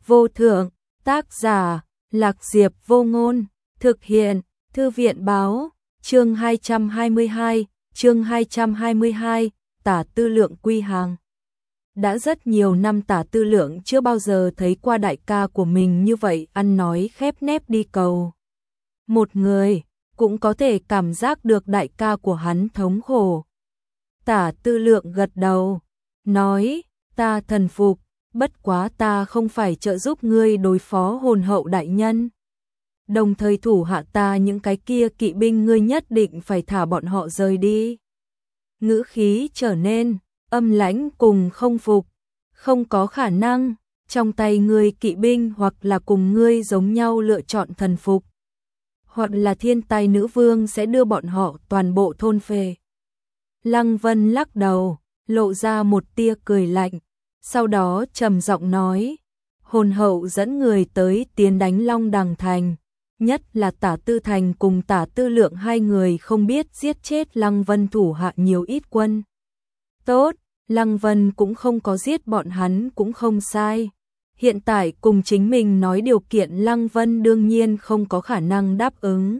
vô thượng, tác giả, Lạc Diệp Vô Ngôn, thực hiện, Thư viện báo, chương 222, Tả Tư Lượng quy hàng. Đã rất nhiều năm Tả Tư Lượng chưa bao giờ thấy qua đại ca của mình như vậy ăn nói khép nép đi cầu. Một người cũng có thể cảm giác được đại ca của hắn thống khổ. Tả Tư Lượng gật đầu, nói, ta thần phục, bất quá ta không phải trợ giúp ngươi đối phó hồn hậu đại nhân. Đồng thời thủ hạ ta những cái kia kỵ binh ngươi nhất định phải thả bọn họ rời đi. Ngữ khí trở nên âm lãnh cùng không phục, không có khả năng, trong tay ngươi kỵ binh hoặc là cùng ngươi giống nhau lựa chọn thần phục, hoặc là thiên tài nữ vương sẽ đưa bọn họ toàn bộ thôn phệ. Lăng Vân lắc đầu, lộ ra một tia cười lạnh, sau đó trầm giọng nói, hồn hậu dẫn người tới tiến đánh Long Đằng Thành, nhất là Tả Tư Thành cùng Tả Tư Lượng hai người không biết giết chết Lăng Vân thủ hạ nhiều ít quân. Tốt, Lăng Vân cũng không có giết bọn hắn cũng không sai. Hiện tại cùng chính mình nói điều kiện Lăng Vân đương nhiên không có khả năng đáp ứng.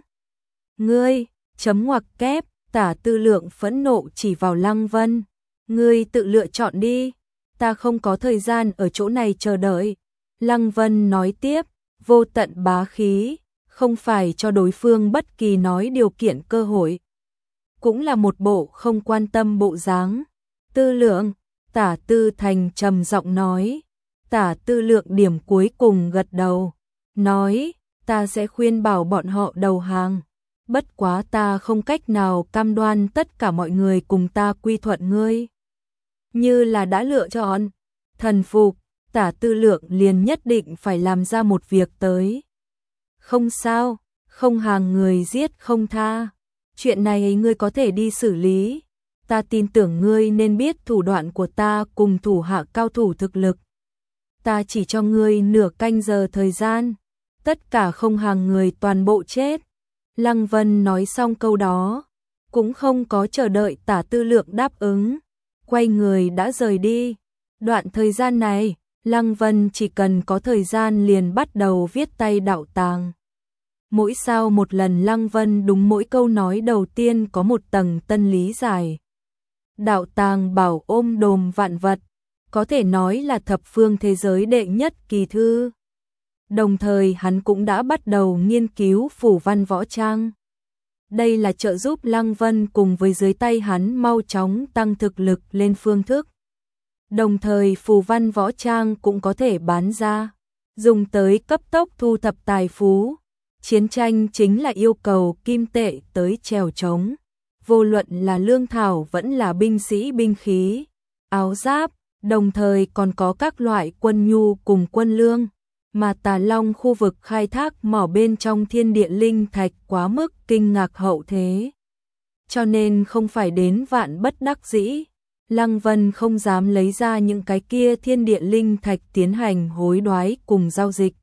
Ngươi, chấm ngoặc kép, Tả Tư Lượng phẫn nộ chỉ vào Lăng Vân. Ngươi tự lựa chọn đi, ta không có thời gian ở chỗ này chờ đợi. Lăng Vân nói tiếp, vô tận bá khí, không phải cho đối phương bất kỳ nói điều kiện cơ hội. Cũng là một bộ không quan tâm bộ dáng. Tư Lượng, Tả Tư Thành trầm giọng nói. Tả Tư Lượng điểm cuối cùng gật đầu, nói, ta sẽ khuyên bảo bọn họ đầu hàng. Bất quá ta không cách nào cam đoan tất cả mọi người cùng ta quy thuận ngươi. Như là đã lựa chọn thần phục, Tả Tư Lượng liền nhất định phải làm ra một việc tới. Không sao, không hàng người giết không tha. Chuyện này ngươi có thể đi xử lý. Ta tin tưởng ngươi nên biết thủ đoạn của ta cùng thủ hạ cao thủ thực lực. Ta chỉ cho ngươi nửa canh giờ thời gian. Tất cả không hàng người toàn bộ chết. Lăng Vân nói xong câu đó, cũng không có chờ đợi Tả Tư Lượng đáp ứng, quay người đã rời đi. Đoạn thời gian này, Lăng Vân chỉ cần có thời gian liền bắt đầu viết tay đạo tàng. Mỗi sau một lần Lăng Vân đúng mỗi câu nói đầu tiên có một tầng tân lý giải. Đạo tàng bảo ôm đồm vạn vật, có thể nói là thập phương thế giới đệ nhất kỳ thư. Đồng thời hắn cũng đã bắt đầu nghiên cứu phủ văn võ trang. Đây là trợ giúp Lăng Vân cùng với dưới tay hắn mau chóng tăng thực lực lên phương thức. Đồng thời phù văn võ trang cũng có thể bán ra, dùng tới cấp tốc thu thập tài phú. Chiến tranh chính là yêu cầu kim tệ tới trèo trống. Vô luận là lương thảo vẫn là binh sĩ binh khí, áo giáp, đồng thời còn có các loại quân nhu cùng quân lương. Mà Tà Long khu vực khai thác mỏ bên trong thiên địa linh thạch quá mức kinh ngạc hậu thế. Cho nên không phải đến vạn bất đắc dĩ, Lăng Vân không dám lấy ra những cái kia thiên địa linh thạch tiến hành hối đoái cùng giao dịch.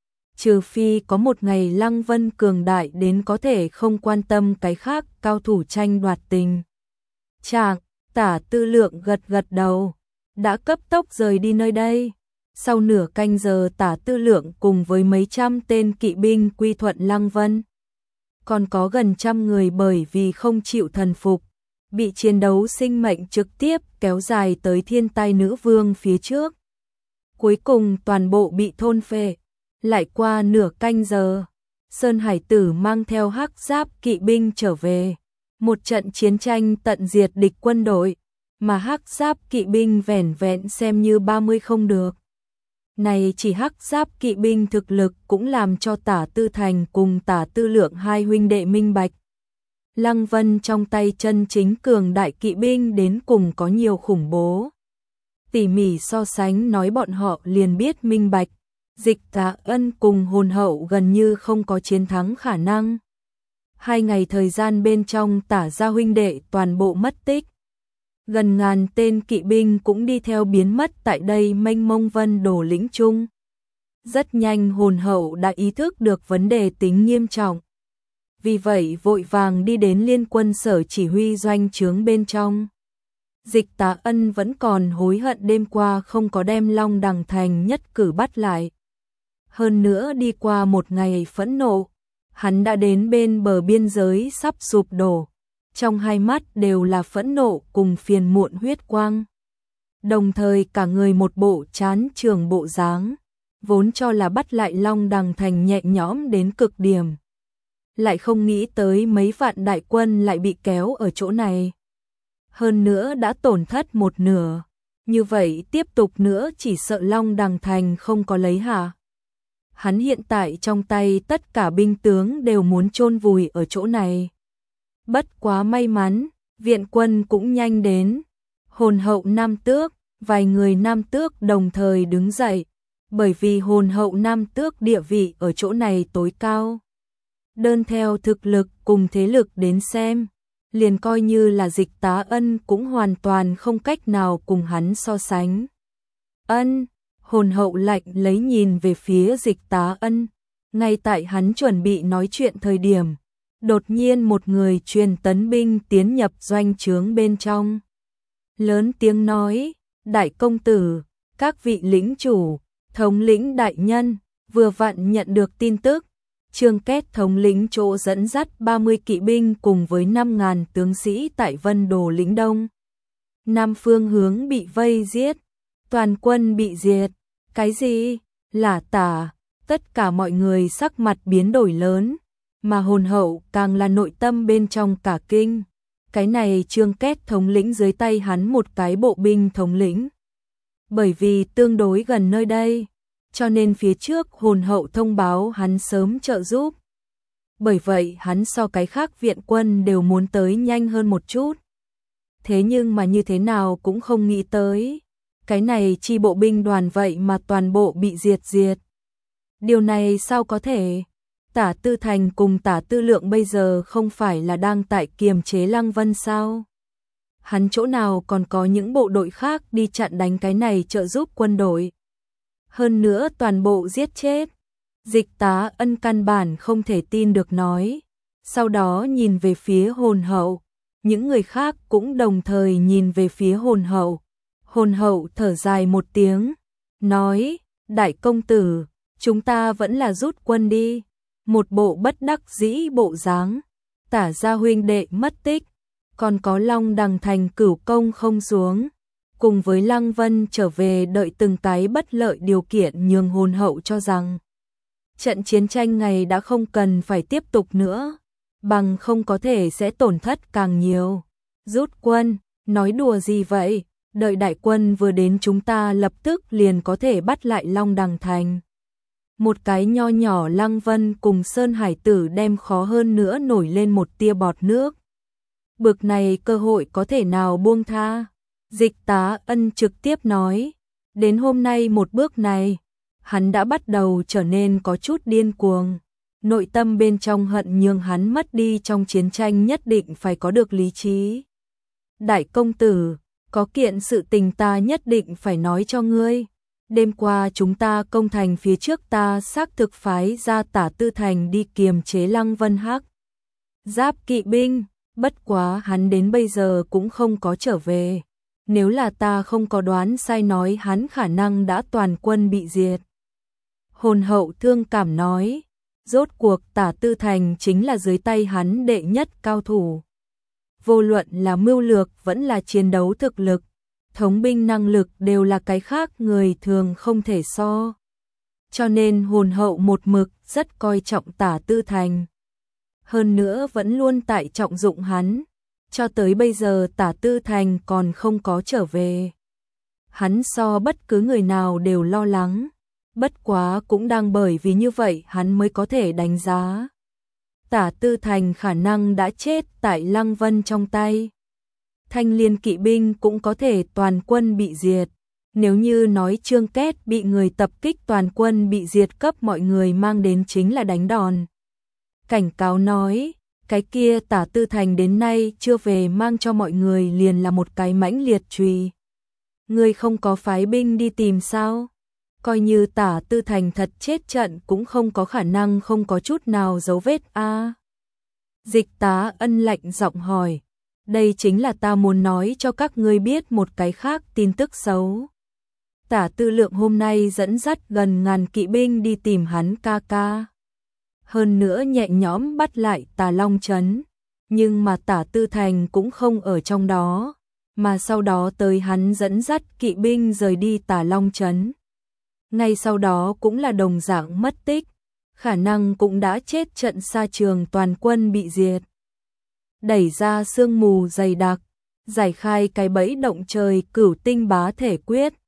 Trừ phi có một ngày Lăng Vân cường đại đến có thể không quan tâm cái khác cao thủ tranh đoạt tình trạng. Tả Tư Lượng gật gật đầu, đã cấp tốc rời đi nơi đây. Sau nửa canh giờ Tả Tư Lượng cùng với mấy trăm tên kỵ binh quy thuận Lăng Vân. Còn có gần trăm người bởi vì không chịu thần phục, bị chiến đấu sinh mệnh trực tiếp kéo dài tới thiên tai nữ vương phía trước. Cuối cùng toàn bộ bị thôn phệ. Lại qua nửa canh giờ, Sơn Hải Tử mang theo hắc giáp kỵ binh trở về. Một trận chiến tranh tận diệt địch quân đội, mà hắc giáp kỵ binh vẻn vẹn xem như 30 không được. Này chỉ hắc giáp kỵ binh thực lực cũng làm cho Tả Tư Thành cùng Tả Tư Lượng hai huynh đệ minh bạch. Lăng Vân trong tay chân chính cường đại kỵ binh đến cùng có nhiều khủng bố. Tỉ mỉ so sánh nói bọn họ liền biết minh bạch. Dịch Tá Ân cùng hồn hậu gần như không có chiến thắng khả năng. 2 ngày thời gian bên trong Tả gia huynh đệ toàn bộ mất tích. Gần ngàn tên kỵ binh cũng đi theo biến mất tại đây mênh mông vân đổ lĩnh trung. Rất nhanh hồn hậu đã ý thức được vấn đề tính nghiêm trọng. Vì vậy vội vàng đi đến liên quân sở chỉ huy doanh trướng bên trong. Dịch Tá Ân vẫn còn hối hận đêm qua không có đem Long Đằng Thành nhất cử bắt lại. Hơn nữa đi qua một ngày phẫn nộ, hắn đã đến bên bờ biên giới sắp sụp đổ. Trong hai mắt đều là phẫn nộ cùng phiền muộn huyết quang. Đồng thời cả người một bộ chán trường bộ dáng, vốn cho là bắt lại Long Đằng Thành nhẹ nhõm đến cực điểm. Lại không nghĩ tới mấy vạn đại quân lại bị kéo ở chỗ này. Hơn nữa đã tổn thất một nửa. Như vậy tiếp tục nữa chỉ sợ Long Đằng Thành không có lấy hả? Hắn hiện tại trong tay tất cả binh tướng đều muốn chôn vùi ở chỗ này. Bất quá may mắn, viện quân cũng nhanh đến. Hồn hậu Nam Tước, vài người Nam Tước đồng thời đứng dậy, bởi vì hồn hậu Nam Tước địa vị ở chỗ này tối cao. Đơn theo thực lực cùng thế lực đến xem, liền coi như là Dịch Tá Ân cũng hoàn toàn không cách nào cùng hắn so sánh. Ân, hồn hậu lạnh lấy nhìn về phía Dịch Tá Ân, ngay tại hắn chuẩn bị nói chuyện thời điểm, đột nhiên một người truyền tấn binh tiến nhập doanh trướng bên trong. Lớn tiếng nói, đại công tử, các vị lĩnh chủ, thống lĩnh đại nhân, vừa vặn nhận được tin tức. Trương Kết thống lĩnh chỗ dẫn dắt 30 kỵ binh cùng với 5.000 tướng sĩ tại Vân Đồ lĩnh Đông. Nam phương hướng bị vây giết, toàn quân bị diệt. Cái gì? Lả tả, tất cả mọi người sắc mặt biến đổi lớn, mà hồn hậu càng là nội tâm bên trong cả kinh. Cái này Trương Kết thống lĩnh dưới tay hắn một cái bộ binh thống lĩnh. Bởi vì tương đối gần nơi đây, cho nên phía trước hồn hậu thông báo hắn sớm trợ giúp. Bởi vậy hắn so cái khác viện quân đều muốn tới nhanh hơn một chút. Thế nhưng mà như thế nào cũng không nghĩ tới. Cái này chi bộ binh đoàn vậy mà toàn bộ bị diệt. Điều này sao có thể? Tả Tư Thành cùng Tả Tư Lượng bây giờ không phải là đang tại kiềm chế Lăng Vân sao? Hắn chỗ nào còn có những bộ đội khác đi chặn đánh cái này trợ giúp quân đội? Hơn nữa toàn bộ giết chết. Dịch Tá Ân căn bản không thể tin được nói. Sau đó nhìn về phía hồn hậu. Những người khác cũng đồng thời nhìn về phía hồn hậu. Hồn hậu thở dài một tiếng. Nói, đại công tử, chúng ta vẫn là rút quân đi. Một bộ bất đắc dĩ bộ dáng. Tả gia huynh đệ mất tích. Còn có Long Đằng Thành cửu công không xuống. Cùng với Lăng Vân trở về đợi từng cái bất lợi điều kiện nhường hồn hậu cho rằng trận chiến tranh này đã không cần phải tiếp tục nữa, bằng không có thể sẽ tổn thất càng nhiều. Rút quân, nói đùa gì vậy, đợi đại quân vừa đến chúng ta lập tức liền có thể bắt lại Long Đằng Thành. Một cái nho nhỏ Lăng Vân cùng Sơn Hải Tử đem khó hơn nữa nổi lên một tia bọt nước. Bực này cơ hội có thể nào buông tha? Dịch Tá Ân trực tiếp nói, đến hôm nay một bước này, hắn đã bắt đầu trở nên có chút điên cuồng. Nội tâm bên trong hận nhường hắn mất đi trong chiến tranh nhất định phải có được lý trí. Đại công tử, có kiện sự tình ta nhất định phải nói cho ngươi. Đêm qua chúng ta công thành phía trước ta xác thực phái ra Tả Tư Thành đi kiềm chế Lăng Vân Hắc Giáp kỵ binh, bất quá hắn đến bây giờ cũng không có trở về. Nếu là ta không có đoán sai nói hắn khả năng đã toàn quân bị diệt. Hồn hậu thương cảm nói, rốt cuộc Tả Tư Thành chính là dưới tay hắn đệ nhất cao thủ. Vô luận là mưu lược vẫn là chiến đấu thực lực, thống binh năng lực đều là cái khác người thường không thể so. Cho nên hồn hậu một mực rất coi trọng Tả Tư Thành. Hơn nữa vẫn luôn tại trọng dụng hắn. Cho tới bây giờ Tả Tư Thành còn không có trở về. Hắn so bất cứ người nào đều lo lắng. Bất quá cũng đang bởi vì như vậy hắn mới có thể đánh giá. Tả Tư Thành khả năng đã chết tại Lăng Vân trong tay. Thanh Liên kỵ binh cũng có thể toàn quân bị diệt. Nếu như nói Trương Kết bị người tập kích toàn quân bị diệt cấp mọi người mang đến chính là đánh đòn. Cảnh cáo nói, cái kia Tả Tư Thành đến nay chưa về mang cho mọi người liền là một cái mãnh liệt chùy. Người không có phái binh đi tìm sao? Coi như Tả Tư Thành thật chết trận cũng không có khả năng không có chút nào dấu vết a. Dịch Tá Ân lạnh giọng hỏi, đây chính là ta muốn nói cho các ngươi biết một cái khác tin tức xấu. Tả Tư Lượng hôm nay dẫn dắt gần ngàn kỵ binh đi tìm hắn ca ca. Hơn nữa nhẹ nhõm bắt lại Tà Long Trấn, nhưng mà Tả Tư Thành cũng không ở trong đó, mà sau đó tới hắn dẫn dắt kỵ binh rời đi Tà Long Trấn. Ngay sau đó cũng là đồng dạng mất tích, khả năng cũng đã chết trận xa trường, toàn quân bị diệt. Đẩy ra sương mù dày đặc, giải khai cái bẫy động trời Cửu Tinh Bá Thể Quyết,